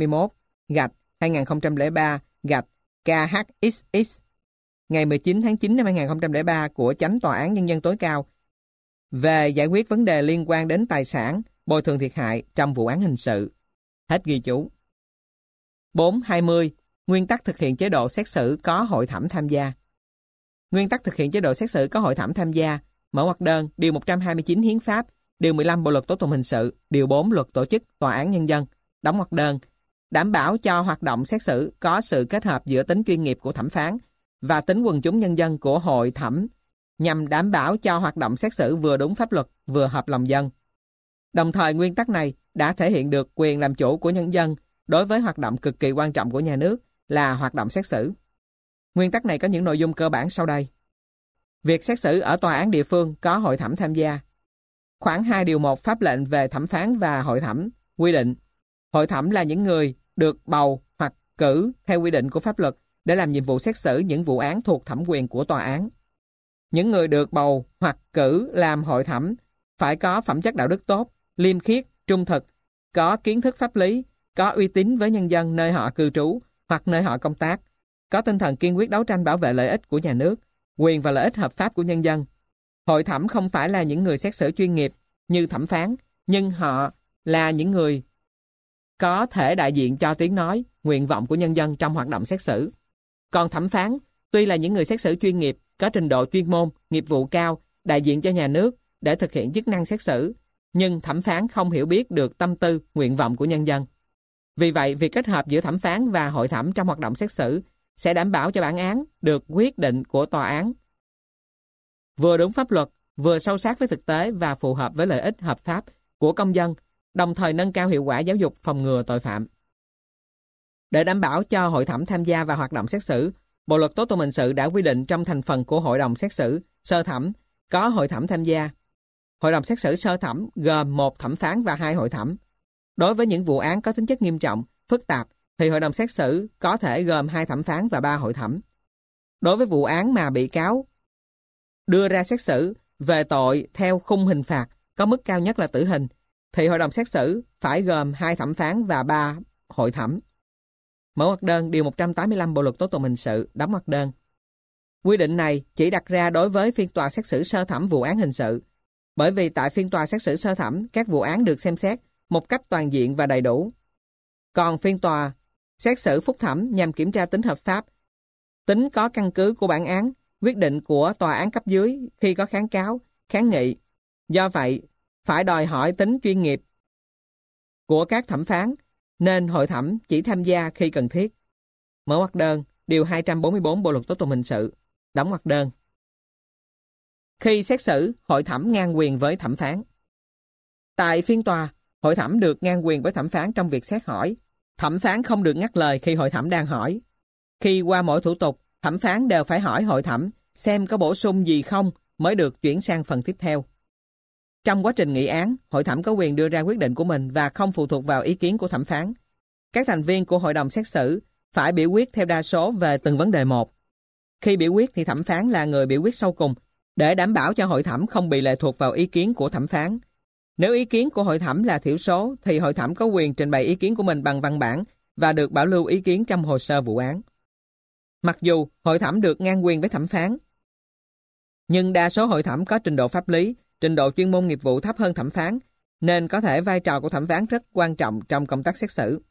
121/2003/KHXX ngày 19 tháng 9 năm 2003 của Chánh Tòa án Nhân dân tối cao về giải quyết vấn đề liên quan đến tài sản, bồi thường thiệt hại trong vụ án hình sự. Hết ghi chú. 4.20. Nguyên tắc thực hiện chế độ xét xử có hội thẩm tham gia. Nguyên tắc thực hiện chế độ xét xử có hội thẩm tham gia. Mở ngoặc đơn, điều 129 Hiến pháp, điều 15 Bộ luật tố tụng hình sự, điều 4 Luật tổ chức Tòa án Nhân dân. Đóng ngoặc đơn, đảm bảo cho hoạt động xét xử có sự kết hợp giữa tính chuyên nghiệp của thẩm phán và tính quần chúng nhân dân của hội thẩm, nhằm đảm bảo cho hoạt động xét xử vừa đúng pháp luật, vừa hợp lòng dân. Đồng thời, nguyên tắc này đã thể hiện được quyền làm chủ của nhân dân đối với hoạt động cực kỳ quan trọng của nhà nước là hoạt động xét xử. Nguyên tắc này có những nội dung cơ bản sau đây. Việc xét xử ở tòa án địa phương có hội thẩm tham gia. Khoản 2 điều 1 pháp lệnh về thẩm phán và hội thẩm quy định hội thẩm là những người được bầu hoặc cử theo quy định của pháp luật để làm nhiệm vụ xét xử những vụ án thuộc thẩm quyền của tòa án. Những người được bầu hoặc cử làm hội thẩm phải có phẩm chất đạo đức tốt, liêm khiết, trung thực, có kiến thức pháp lý, có uy tín với nhân dân nơi họ cư trú hoặc nơi họ công tác, có tinh thần kiên quyết đấu tranh bảo vệ lợi ích của nhà nước, quyền và lợi ích hợp pháp của nhân dân. Hội thẩm không phải là những người xét xử chuyên nghiệp như thẩm phán, nhưng họ là những người có thể đại diện cho tiếng nói, nguyện vọng của nhân dân trong hoạt động xét xử. Còn thẩm phán, tuy là những người xét xử chuyên nghiệp, có trình độ chuyên môn, nghiệp vụ cao, đại diện cho nhà nước để thực hiện chức năng xét xử, nhưng thẩm phán không hiểu biết được tâm tư, nguyện vọng của nhân dân. Vì vậy, việc kết hợp giữa thẩm phán và hội thẩm trong hoạt động xét xử sẽ đảm bảo cho bản án được quyết định của tòa án vừa đúng pháp luật, vừa sâu sát với thực tế và phù hợp với lợi ích hợp pháp của công dân, đồng thời nâng cao hiệu quả giáo dục phòng ngừa tội phạm. Để đảm bảo cho hội thẩm tham gia vào hoạt động xét xử, Bộ luật tố tụng hình sự đã quy định trong thành phần của hội đồng xét xử sơ thẩm có hội thẩm tham gia. Hội đồng xét xử sơ thẩm gồm 1 thẩm phán và 2 hội thẩm. Đối với những vụ án có tính chất nghiêm trọng, phức tạp thì hội đồng xét xử có thể gồm 2 thẩm phán và 3 hội thẩm. Đối với vụ án mà bị cáo đưa ra xét xử về tội theo khung hình phạt có mức cao nhất là tử hình thì hội đồng xét xử phải gồm 2 thẩm phán và 3 hội thẩm. Mở ngoặc đơn điều 185 Bộ luật tố tụng hình sự, đóng ngoặc đơn. Quy định này chỉ đặt ra đối với phiên tòa xét xử sơ thẩm vụ án hình sự, bởi vì tại phiên tòa xét xử sơ thẩm các vụ án được xem xét một cách toàn diện và đầy đủ. Còn phiên tòa xét xử phúc thẩm nhằm kiểm tra tính hợp pháp, tính có căn cứ của bản án, quyết định của tòa án cấp dưới khi có kháng cáo, kháng nghị. Do vậy, phải đòi hỏi tính chuyên nghiệp của các thẩm phán, nên hội thẩm chỉ tham gia khi cần thiết. Mở ngoặc đơn, điều 244 Bộ luật tố tụng hình sự, đóng ngoặc đơn. Khi xét xử, hội thẩm ngang quyền với thẩm phán. Tại phiên tòa, hội thẩm được ngang quyền với thẩm phán trong việc xét hỏi. Thẩm phán không được ngắt lời khi hội thẩm đang hỏi. Khi qua mỗi thủ tục, thẩm phán đều phải hỏi hội thẩm xem có bổ sung gì không mới được chuyển sang phần tiếp theo. Trong quá trình nghị án, hội thẩm có quyền đưa ra quyết định của mình và không phụ thuộc vào ý kiến của thẩm phán. Các thành viên của hội đồng xét xử phải biểu quyết theo đa số về từng vấn đề một. Khi biểu quyết thì thẩm phán là người biểu quyết sau cùng, để đảm bảo cho hội thẩm không bị lệ thuộc vào ý kiến của thẩm phán. Nếu ý kiến của hội thẩm là thiểu số thì hội thẩm có quyền trình bày ý kiến của mình bằng văn bản và được bảo lưu ý kiến trong hồ sơ vụ án. Mặc dù hội thẩm được ngang quyền với thẩm phán, nhưng đa số hội thẩm có trình độ pháp lý, trình độ chuyên môn nghiệp vụ thấp hơn thẩm phán, nên có thể vai trò của thẩm phán rất quan trọng trong công tác xét xử.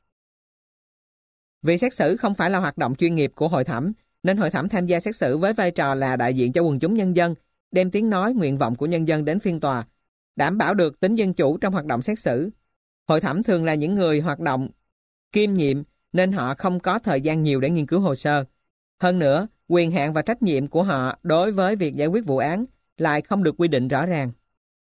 Vì xét xử không phải là hoạt động chuyên nghiệp của hội thẩm, nên hội thẩm tham gia xét xử với vai trò là đại diện cho quần chúng nhân dân, đem tiếng nói, nguyện vọng của nhân dân đến phiên tòa, đảm bảo được tính dân chủ trong hoạt động xét xử. Hội thẩm thường là những người hoạt động kiêm nhiệm, nên họ không có thời gian nhiều để nghiên cứu hồ sơ. Hơn nữa, quyền hạn và trách nhiệm của họ đối với việc giải quyết vụ án lại không được quy định rõ ràng.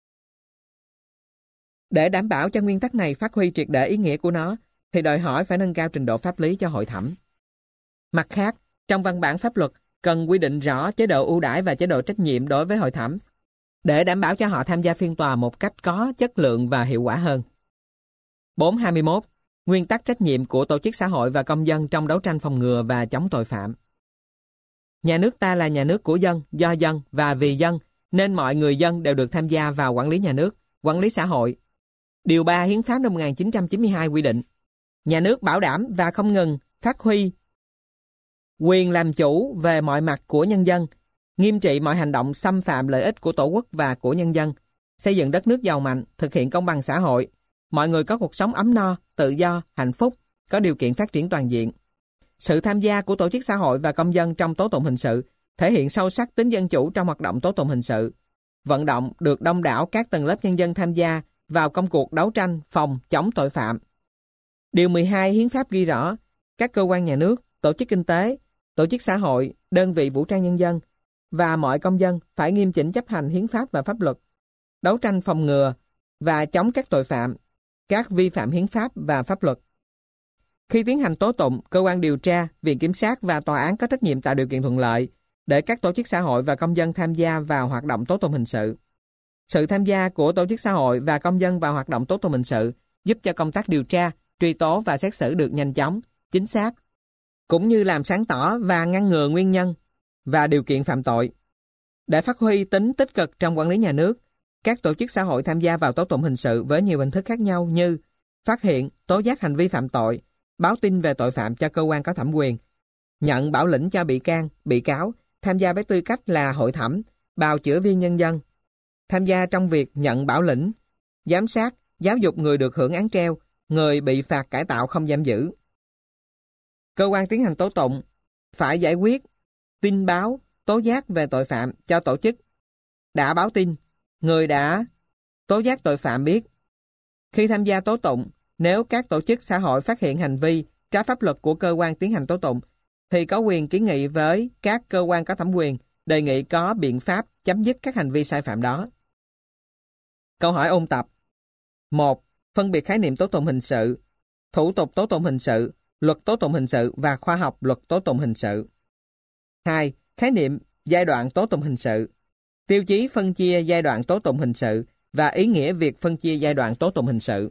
Để đảm bảo cho nguyên tắc này phát huy triệt để ý nghĩa của nó, thì đòi hỏi phải nâng cao trình độ pháp lý cho hội thẩm. Mặt khác, trong văn bản pháp luật cần quy định rõ chế độ ưu đãi và chế độ trách nhiệm đối với hội thẩm, để đảm bảo cho họ tham gia phiên tòa một cách có chất lượng và hiệu quả hơn. 4.21. Nguyên tắc trách nhiệm của tổ chức xã hội và công dân trong đấu tranh phòng ngừa và chống tội phạm. Nhà nước ta là nhà nước của dân, do dân và vì dân, nên mọi người dân đều được tham gia vào quản lý nhà nước, quản lý xã hội. Điều 3 Hiến pháp năm 1992 quy định, nhà nước bảo đảm và không ngừng phát huy quyền làm chủ về mọi mặt của nhân dân, nghiêm trị mọi hành động xâm phạm lợi ích của tổ quốc và của nhân dân, xây dựng đất nước giàu mạnh, thực hiện công bằng xã hội, mọi người có cuộc sống ấm no, tự do, hạnh phúc, có điều kiện phát triển toàn diện. Sự tham gia của tổ chức xã hội và công dân trong tố tụng hình sự thể hiện sâu sắc tính dân chủ trong hoạt động tố tụng hình sự, vận động được đông đảo các tầng lớp nhân dân tham gia vào công cuộc đấu tranh phòng chống tội phạm. Điều 12 Hiến pháp ghi rõ, các cơ quan nhà nước, tổ chức kinh tế, tổ chức xã hội, đơn vị vũ trang nhân dân và mọi công dân phải nghiêm chỉnh chấp hành hiến pháp và pháp luật, đấu tranh phòng ngừa và chống các tội phạm, các vi phạm hiến pháp và pháp luật. Khi tiến hành tố tụng, cơ quan điều tra, viện kiểm sát và tòa án có trách nhiệm tạo điều kiện thuận lợi để các tổ chức xã hội và công dân tham gia vào hoạt động tố tụng hình sự. Sự tham gia của tổ chức xã hội và công dân vào hoạt động tố tụng hình sự giúp cho công tác điều tra, truy tố và xét xử được nhanh chóng, chính xác, cũng như làm sáng tỏ và ngăn ngừa nguyên nhân và điều kiện phạm tội. Để phát huy tính tích cực trong quản lý nhà nước, các tổ chức xã hội tham gia vào tố tụng hình sự với nhiều hình thức khác nhau như phát hiện, tố giác hành vi phạm tội, báo tin về tội phạm cho cơ quan có thẩm quyền, nhận bảo lĩnh cho bị can, bị cáo, tham gia với tư cách là hội thẩm, bào chữa viên nhân dân, tham gia trong việc nhận bảo lĩnh, giám sát, giáo dục người được hưởng án treo, người bị phạt cải tạo không giam giữ. Cơ quan tiến hành tố tụng phải giải quyết tin báo, tố giác về tội phạm cho tổ chức đã báo tin, người đã tố giác tội phạm biết. Khi tham gia tố tụng, nếu các tổ chức xã hội phát hiện hành vi trái pháp luật của cơ quan tiến hành tố tụng, thì có quyền kiến nghị với các cơ quan có thẩm quyền, đề nghị có biện pháp chấm dứt các hành vi sai phạm đó. Câu hỏi ôn tập. 1. Phân biệt khái niệm tố tụng hình sự, thủ tục tố tụng hình sự, luật tố tụng hình sự và khoa học luật tố tụng hình sự. 2. Khái niệm giai đoạn tố tụng hình sự, tiêu chí phân chia giai đoạn tố tụng hình sự và ý nghĩa việc phân chia giai đoạn tố tụng hình sự.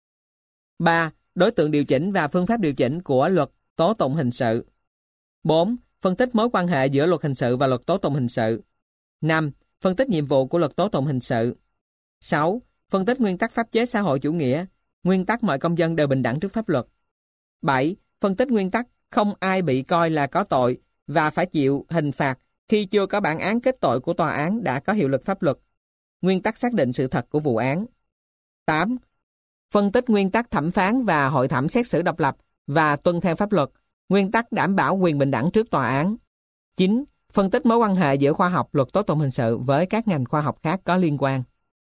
3. Đối tượng điều chỉnh và phương pháp điều chỉnh của luật tố tụng hình sự. 4. Phân tích mối quan hệ giữa luật hình sự và luật tố tụng hình sự. 5. Phân tích nhiệm vụ của luật tố tụng hình sự. 6. Phân tích nguyên tắc pháp chế xã hội chủ nghĩa, nguyên tắc mọi công dân đều bình đẳng trước pháp luật. 7. Phân tích nguyên tắc không ai bị coi là có tội và phải chịu hình phạt khi chưa có bản án kết tội của tòa án đã có hiệu lực pháp luật. Nguyên tắc xác định sự thật của vụ án. 8. Phân tích nguyên tắc thẩm phán và hội thẩm xét xử độc lập và tuân theo pháp luật, nguyên tắc đảm bảo quyền bình đẳng trước tòa án. 9. Phân tích mối quan hệ giữa khoa học luật tố tụng hình sự với các ngành khoa học khác có liên quan.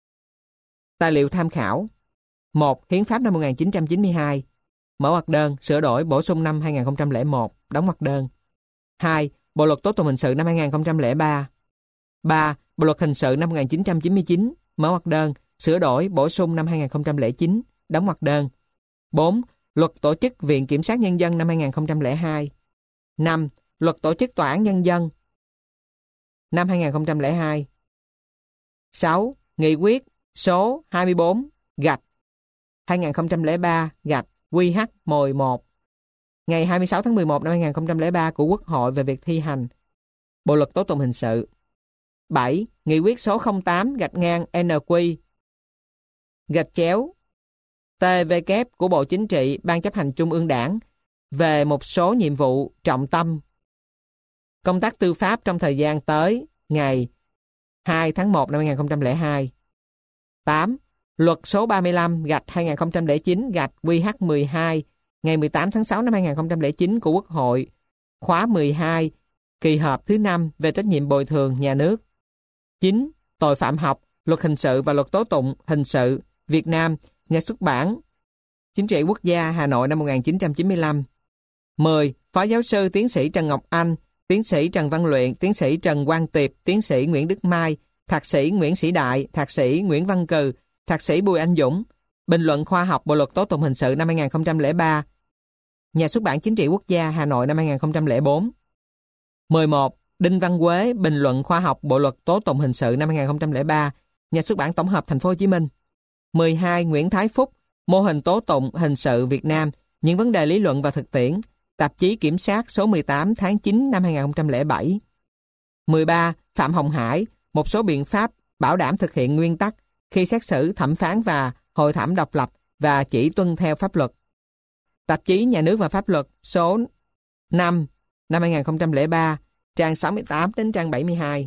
Tài liệu tham khảo. 1. Hiến pháp năm 1992. Mở ngoặc đơn, sửa đổi, bổ sung năm 2001, đóng ngoặc đơn. 2. Bộ luật tố tụng hình sự năm 2003. 3. Bộ luật hình sự năm 1999, mở ngoặc đơn, sửa đổi, bổ sung năm 2009, đóng ngoặc đơn. 4. Luật tổ chức Viện Kiểm sát Nhân dân năm 2002. 5. Luật tổ chức Tòa án Nhân dân năm 2002. 6. Nghị quyết số 24/2003/QH-11 ngày 26 tháng 11 năm 2003 của Quốc hội về việc thi hành Bộ luật tố tụng hình sự. 7. Nghị quyết số 08-NQ-TVK của Bộ Chính trị, Ban Chấp hành Trung ương Đảng về một số nhiệm vụ trọng tâm công tác tư pháp trong thời gian tới ngày 2 tháng 1 năm 2002. 8. Luật số 35/2009-QH-12 ngày 18 tháng 6 năm 2009 của Quốc hội khóa 12 kỳ họp thứ 5 về trách nhiệm bồi thường nhà nước. 9. Tội phạm học, luật hình sự và luật tố tụng hình sự Việt Nam, Nhà xuất bản Chính trị Quốc gia Hà Nội năm 1995. 10. Phó giáo sư tiến sĩ Trần Ngọc Anh, tiến sĩ Trần Văn Luyện, tiến sĩ Trần Quang Tiệp, tiến sĩ Nguyễn Đức Mai, thạc sĩ Nguyễn Sĩ Đại, thạc sĩ Nguyễn Văn Cừ, thạc sĩ Bùi Anh Dũng. Bình luận khoa học Bộ luật tố tụng hình sự năm 2003. Nhà xuất bản Chính trị Quốc gia Hà Nội năm 2004. 11. Đinh Văn Quế, bình luận khoa học Bộ luật tố tụng hình sự năm 2003. Nhà xuất bản Tổng hợp Thành phố Hồ Chí Minh. 12. Nguyễn Thái Phúc, mô hình tố tụng hình sự Việt Nam, những vấn đề lý luận và thực tiễn, tạp chí Kiểm sát số 18 tháng 9 năm 2007. 13. Phạm Hồng Hải, một số biện pháp bảo đảm thực hiện nguyên tắc khi xét xử, thẩm phán và hội thẩm độc lập và chỉ tuân theo pháp luật. Tạp chí Nhà nước và Pháp luật số 5 năm 2003, trang 68 đến trang 72.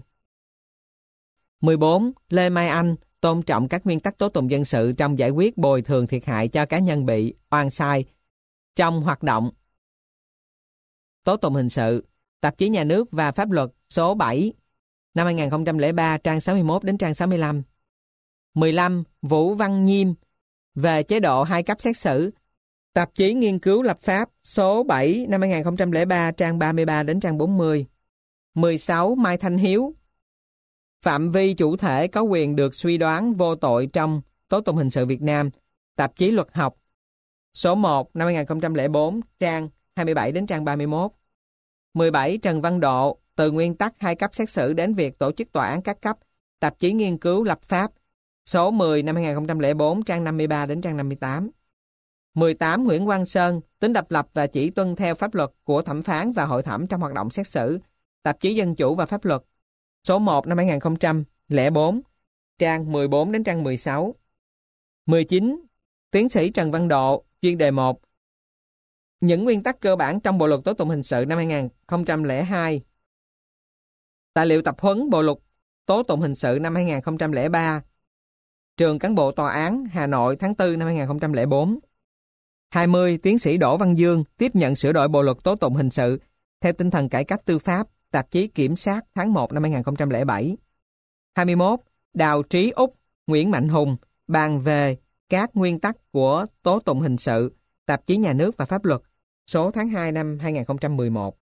14. Lê Mai Anh, tôn trọng các nguyên tắc tố tụng dân sự trong giải quyết bồi thường thiệt hại cho cá nhân bị oan sai trong hoạt động tố tụng hình sự. Tạp chí Nhà nước và Pháp luật số 7 năm 2003, trang 61 đến trang 65. 15. Vũ Văn Nhiêm, về chế độ hai cấp xét xử. Tạp chí Nghiên cứu lập pháp số 7 năm 2003, trang 33 đến trang 40. 16. Mai Thanh Hiếu, phạm vi chủ thể có quyền được suy đoán vô tội trong tố tụng hình sự Việt Nam. Tạp chí Luật học số 1 năm 2004, trang 27 đến trang 31. 17. Trần Văn Độ, từ nguyên tắc hai cấp xét xử đến việc tổ chức tòa án các cấp. Tạp chí Nghiên cứu lập pháp số 10 năm 2004, trang 53 đến trang 58. 18. Nguyễn Quang Sơn, tính độc lập và chỉ tuân theo pháp luật của thẩm phán và hội thẩm trong hoạt động xét xử. Tạp chí Dân chủ và Pháp luật, số 1 năm 2004, trang 14 đến trang 16. 19. Tiến sĩ Trần Văn Độ, chuyên đề 1. Những nguyên tắc cơ bản trong Bộ luật tố tụng hình sự năm 2002. Tài liệu tập huấn Bộ luật tố tụng hình sự năm 2003. Trường Cán bộ Tòa án Hà Nội tháng 4 năm 2004. 20. Tiến sĩ Đỗ Văn Dương tiếp nhận sửa đổi Bộ luật tố tụng hình sự theo tinh thần cải cách tư pháp, tạp chí Kiểm sát tháng 1 năm 2007. 21. Đào Trí Úc, Nguyễn Mạnh Hùng bàn về các nguyên tắc của tố tụng hình sự, tạp chí Nhà nước và Pháp luật, số tháng 2 năm 2011.